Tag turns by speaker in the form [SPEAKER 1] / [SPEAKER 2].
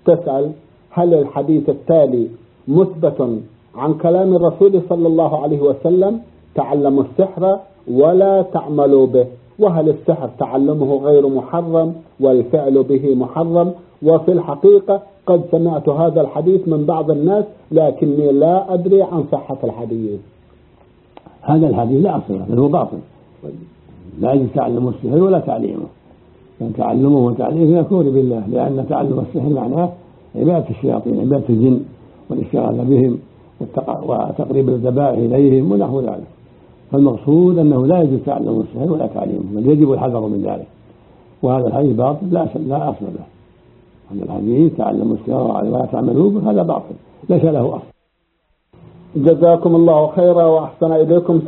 [SPEAKER 1] تسأل: هل الحديث التالي مثبت عن كلام الرسول صلى الله عليه وسلم: تعلموا السحر ولا تعملوا به؟ وهل السحر تعلمه غير محرم والفعل به محرم؟ وفي الحقيقة قد سمعت هذا الحديث من بعض الناس لكني لا أدري عن صحة الحديث.
[SPEAKER 2] هذا الحديث لا أصل له، هو باطل. لا يجوز تعلم السحر ولا تعليمه، يعني تعلمه وتعليمه يكون بالله، لأن تعلم السحر معناه عبادة الشياطين، عبادة الجن والاشتغال بهم وتقريب الذبائح إليهم ونحو ذلك. فالمقصود أنه لا يجوز تعلم السحر ولا تعليمه، بل يجب الحذر من ذلك. وهذا الحديث باطل لا أصل له. هذا الحديث تعلموا السحر ولا تعملوا به هذا باطل ليس له أصل.
[SPEAKER 1] جزاكم الله خيرا وأحسن إليكم.